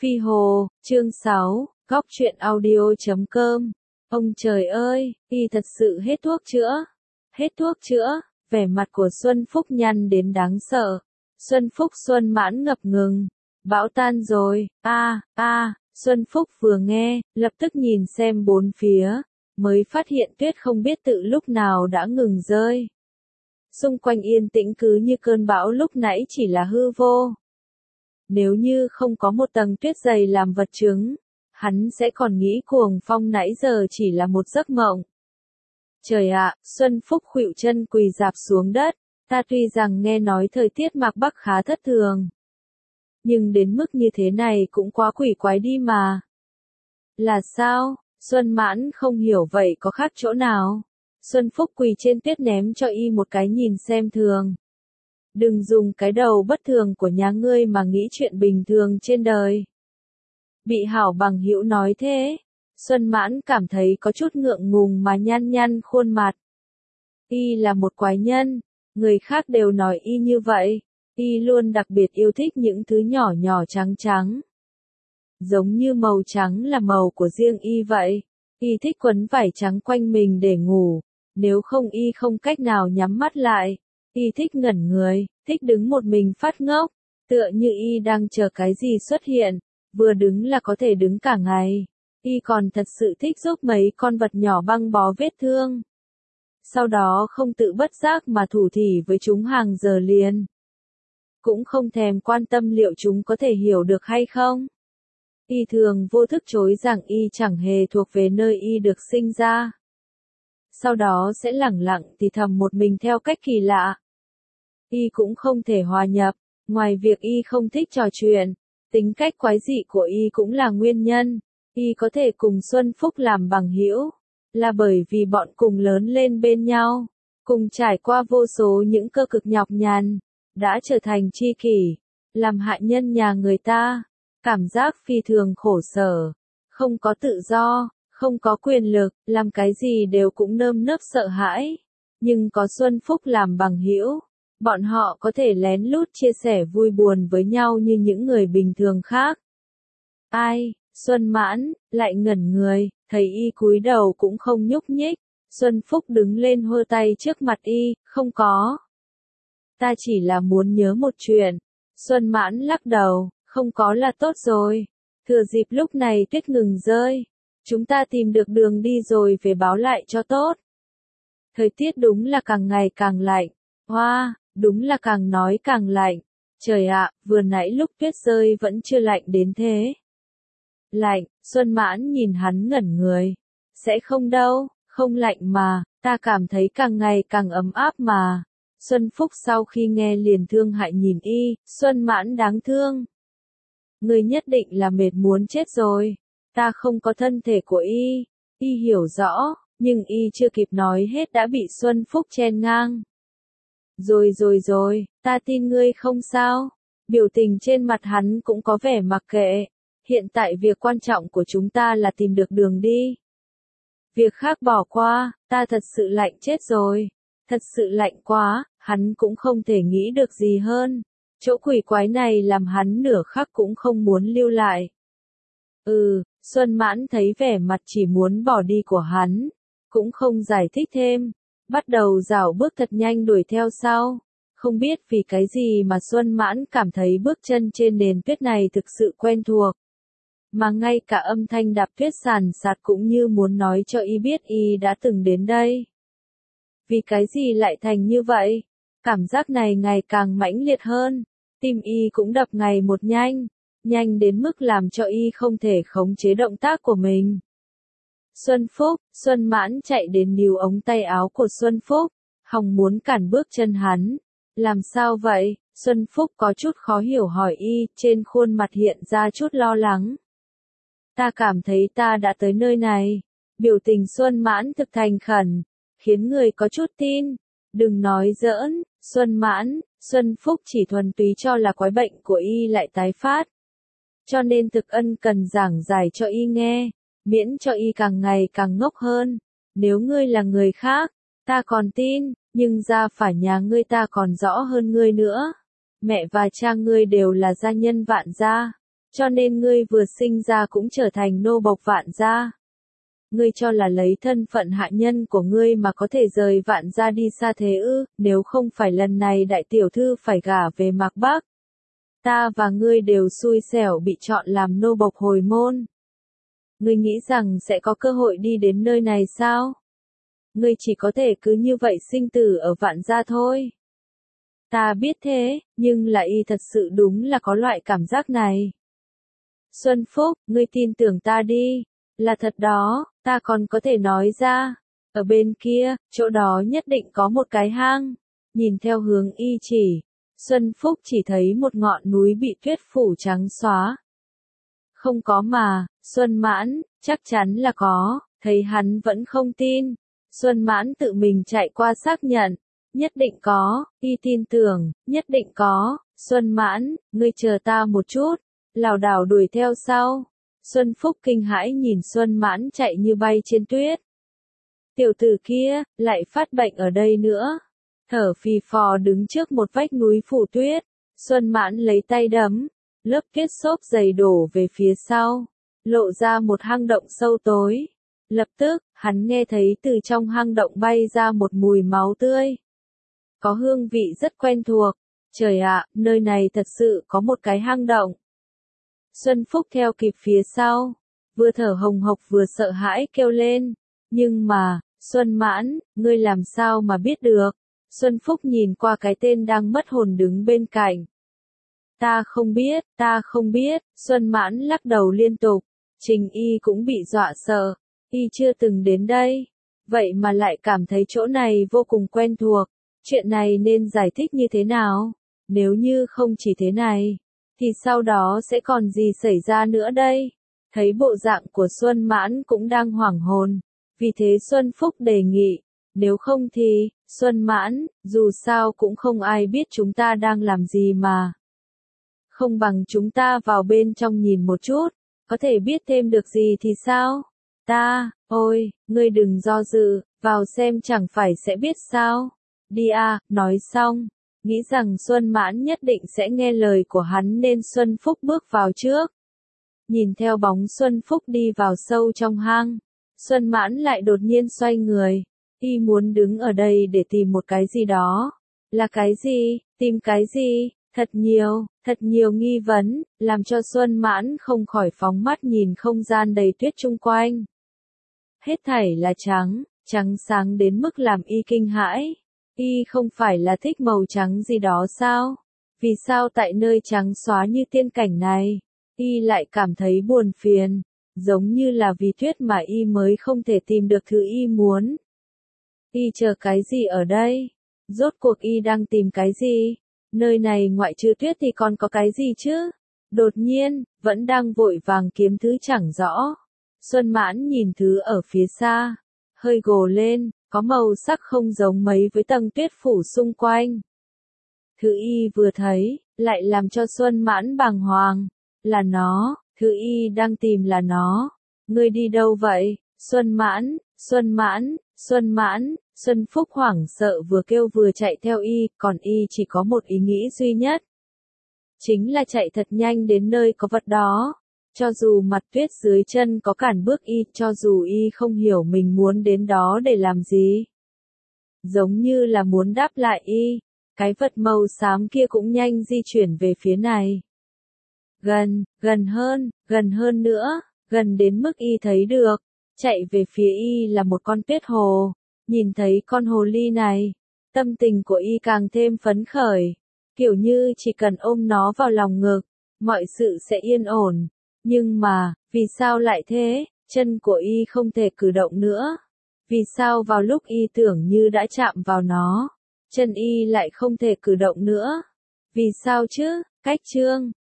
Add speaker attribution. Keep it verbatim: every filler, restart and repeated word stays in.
Speaker 1: Phi Hồ, chương sáu, góc truyện audio chấm com. Ông trời ơi, y thật sự hết thuốc chữa. Hết thuốc chữa, vẻ mặt của Xuân Phúc nhăn đến đáng sợ. Xuân Phúc Xuân Mãn ngập ngừng. Bão tan rồi, a a Xuân Phúc vừa nghe, lập tức nhìn xem bốn phía, mới phát hiện tuyết không biết tự lúc nào đã ngừng rơi. Xung quanh yên tĩnh cứ như cơn bão lúc nãy chỉ là hư vô. Nếu như không có một tầng tuyết dày làm vật chứng, hắn sẽ còn nghĩ cuồng phong nãy giờ chỉ là một giấc mộng. Trời ạ, Xuân Phúc khuỵu chân quỳ rạp xuống đất, ta tuy rằng nghe nói thời tiết mạc Bắc khá thất thường. Nhưng đến mức như thế này cũng quá quỷ quái đi mà. Là sao? Xuân Mãn không hiểu vậy có khác chỗ nào? Xuân Phúc quỳ trên tuyết ném cho y một cái nhìn xem thường. Đừng dùng cái đầu bất thường của nhà ngươi mà nghĩ chuyện bình thường trên đời. Bị hảo bằng hữu nói thế, Xuân Mãn cảm thấy có chút ngượng ngùng mà nhăn nhăn khuôn mặt. Y là một quái nhân, người khác đều nói y như vậy, y luôn đặc biệt yêu thích những thứ nhỏ nhỏ trắng trắng. Giống như màu trắng là màu của riêng y vậy, y thích quấn vải trắng quanh mình để ngủ, nếu không y không cách nào nhắm mắt lại. Y thích ngẩn người, thích đứng một mình phát ngốc, tựa như y đang chờ cái gì xuất hiện, vừa đứng là có thể đứng cả ngày. Y còn thật sự thích giúp mấy con vật nhỏ băng bó vết thương. Sau đó không tự bất giác mà thủ thỉ với chúng hàng giờ liền. Cũng không thèm quan tâm liệu chúng có thể hiểu được hay không. Y thường vô thức chối rằng y chẳng hề thuộc về nơi y được sinh ra. Sau đó sẽ lẳng lặng thì thầm một mình theo cách kỳ lạ. Y cũng không thể hòa nhập, ngoài việc y không thích trò chuyện, tính cách quái dị của y cũng là nguyên nhân. Y có thể cùng Xuân Phúc làm bằng hữu, là bởi vì bọn cùng lớn lên bên nhau, cùng trải qua vô số những cơ cực nhọc nhằn, đã trở thành tri kỷ, làm hạ nhân nhà người ta, cảm giác phi thường khổ sở, không có tự do, không có quyền lực, làm cái gì đều cũng nơm nớp sợ hãi, nhưng có Xuân Phúc làm bằng hữu. Bọn họ có thể lén lút chia sẻ vui buồn với nhau như những người bình thường khác. Ai, Xuân Mãn, lại ngẩn người, thấy y cúi đầu cũng không nhúc nhích. Xuân Phúc đứng lên hơ tay trước mặt y, không có. Ta chỉ là muốn nhớ một chuyện. Xuân Mãn lắc đầu, không có là tốt rồi. Thừa dịp lúc này tuyết ngừng rơi. Chúng ta tìm được đường đi rồi về báo lại cho tốt. Thời tiết đúng là càng ngày càng lạnh. Hoa! Đúng là càng nói càng lạnh. Trời ạ, vừa nãy lúc tuyết rơi vẫn chưa lạnh đến thế. Lạnh, Xuân Mãn nhìn hắn ngẩn người. Sẽ không đâu, không lạnh mà, ta cảm thấy càng ngày càng ấm áp mà. Xuân Phúc sau khi nghe liền thương hại nhìn y, Xuân Mãn đáng thương. Người nhất định là mệt muốn chết rồi. Ta không có thân thể của y. Y hiểu rõ, nhưng y chưa kịp nói hết đã bị Xuân Phúc chen ngang. Rồi rồi rồi, ta tin ngươi không sao. Biểu tình trên mặt hắn cũng có vẻ mặc kệ. Hiện tại việc quan trọng của chúng ta là tìm được đường đi. Việc khác bỏ qua, ta thật sự lạnh chết rồi. Thật sự lạnh quá, hắn cũng không thể nghĩ được gì hơn. Chỗ quỷ quái này làm hắn nửa khắc cũng không muốn lưu lại. Ừ, Xuân Mãn thấy vẻ mặt chỉ muốn bỏ đi của hắn. Cũng không giải thích thêm. Bắt đầu rảo bước thật nhanh đuổi theo sau. Không biết vì cái gì mà Xuân Mãn cảm thấy bước chân trên nền tuyết này thực sự quen thuộc. Mà ngay cả âm thanh đạp tuyết sàn sạt cũng như muốn nói cho y biết y đã từng đến đây. Vì cái gì lại thành như vậy? Cảm giác này ngày càng mãnh liệt hơn. Tim y cũng đập ngày một nhanh. Nhanh đến mức làm cho y không thể khống chế động tác của mình. Xuân Phúc, Xuân Mãn chạy đến níu ống tay áo của Xuân Phúc, hòng muốn cản bước chân hắn. Làm sao vậy? Xuân Phúc có chút khó hiểu hỏi y, trên khuôn mặt hiện ra chút lo lắng. Ta cảm thấy ta đã tới nơi này. Biểu tình Xuân Mãn thực thành khẩn, khiến người có chút tin. Đừng nói giỡn, Xuân Mãn, Xuân Phúc chỉ thuần túy cho là quái bệnh của y lại tái phát. Cho nên thực ân cần giảng giải cho y nghe. Miễn cho y càng ngày càng ngốc hơn. Nếu ngươi là người khác, ta còn tin, nhưng gia phả nhà ngươi ta còn rõ hơn ngươi nữa. Mẹ và cha ngươi đều là gia nhân vạn gia. cho nên ngươi vừa sinh ra cũng trở thành nô bộc Vạn gia. Ngươi cho là lấy thân phận hạ nhân của ngươi mà có thể rời Vạn gia đi xa thế ư, nếu không phải lần này đại tiểu thư phải gả về Mạc Bắc. Ta và ngươi đều xui xẻo bị chọn làm nô bộc hồi môn. Ngươi nghĩ rằng sẽ có cơ hội đi đến nơi này sao? Ngươi chỉ có thể cứ như vậy sinh tử ở Vạn gia thôi. Ta biết thế, nhưng là y thật sự đúng là có loại cảm giác này. Xuân Phúc, ngươi tin tưởng ta đi. Là thật đó, ta còn có thể nói ra. Ở bên kia, chỗ đó nhất định có một cái hang. Nhìn theo hướng y chỉ, Xuân Phúc chỉ thấy một ngọn núi bị tuyết phủ trắng xóa. Không có mà, Xuân Mãn, chắc chắn là có, thấy hắn vẫn không tin. Xuân Mãn tự mình chạy qua xác nhận. Nhất định có, y tin tưởng, nhất định có. Xuân Mãn, ngươi chờ ta một chút. Lảo đảo đuổi theo sau. Xuân Phúc kinh hãi nhìn Xuân Mãn chạy như bay trên tuyết. Tiểu tử kia, lại phát bệnh ở đây nữa. Thở phì phò đứng trước một vách núi phủ tuyết. Xuân Mãn lấy tay đấm. Lớp tuyết xốp dày đổ về phía sau. Lộ ra một hang động sâu tối. Lập tức, hắn nghe thấy từ trong hang động bay ra một mùi máu tươi. Có hương vị rất quen thuộc. Trời ạ, nơi này thật sự có một cái hang động. Xuân Phúc theo kịp phía sau, vừa thở hồng hộc vừa sợ hãi kêu lên. Nhưng mà, Xuân Mãn, ngươi làm sao mà biết được? Xuân Phúc nhìn qua cái tên đang mất hồn đứng bên cạnh. Ta không biết, ta không biết, Xuân Mãn lắc đầu liên tục. Trình Y cũng bị dọa sợ, Y chưa từng đến đây. Vậy mà lại cảm thấy chỗ này vô cùng quen thuộc. Chuyện này nên giải thích như thế nào? Nếu như không chỉ thế này, thì sau đó sẽ còn gì xảy ra nữa đây? Thấy bộ dạng của Xuân Mãn cũng đang hoảng hồn. Vì thế Xuân Phúc đề nghị, nếu không thì, Xuân Mãn, dù sao cũng không ai biết chúng ta đang làm gì mà. Không bằng chúng ta vào bên trong nhìn một chút, có thể biết thêm được gì thì sao? Ta, ôi, ngươi đừng do dự, vào xem chẳng phải sẽ biết sao? Đi à, nói xong. Nghĩ rằng Xuân Mãn nhất định sẽ nghe lời của hắn nên Xuân Phúc bước vào trước. Nhìn theo bóng Xuân Phúc đi vào sâu trong hang, Xuân Mãn lại đột nhiên xoay người. Y muốn đứng ở đây để tìm một cái gì đó. Là cái gì? Tìm cái gì? Thật nhiều, thật nhiều nghi vấn, làm cho Xuân Mãn không khỏi phóng mắt nhìn không gian đầy tuyết chung quanh. Hết thảy là trắng, trắng sáng đến mức làm Y kinh hãi. Y không phải là thích màu trắng gì đó sao? Vì sao tại nơi trắng xóa như tiên cảnh này, Y lại cảm thấy buồn phiền, giống như là vì tuyết mà Y mới không thể tìm được thứ Y muốn. Y chờ cái gì ở đây? Rốt cuộc Y đang tìm cái gì? Nơi này ngoại trừ tuyết thì còn có cái gì chứ? Đột nhiên, vẫn đang vội vàng kiếm thứ chẳng rõ. Xuân Mãn nhìn thứ ở phía xa, hơi gồ lên. Có màu sắc không giống mấy với tầng tuyết phủ xung quanh. Thứ Y vừa thấy, lại làm cho Xuân Mãn bàng hoàng. Là nó, thứ Y đang tìm là nó. Ngươi đi đâu vậy? Xuân Mãn, Xuân Mãn, Xuân Mãn, Xuân Phúc hoảng sợ vừa kêu vừa chạy theo Y, còn Y chỉ có một ý nghĩ duy nhất. Chính là chạy thật nhanh đến nơi có vật đó. Cho dù mặt tuyết dưới chân có cản bước Y, cho dù Y không hiểu mình muốn đến đó để làm gì. Giống như là muốn đáp lại Y, cái vật màu xám kia cũng nhanh di chuyển về phía này. Gần, gần hơn, gần hơn nữa, gần đến mức Y thấy được. Chạy về phía Y là một con tuyết hồ. Nhìn thấy con hồ ly này, tâm tình của Y càng thêm phấn khởi. Kiểu như chỉ cần ôm nó vào lòng ngực, mọi sự sẽ yên ổn. Nhưng mà, vì sao lại thế? Chân của Y không thể cử động nữa. Vì sao vào lúc Y tưởng như đã chạm vào nó, chân Y lại không thể cử động nữa? Vì sao chứ? Cách chương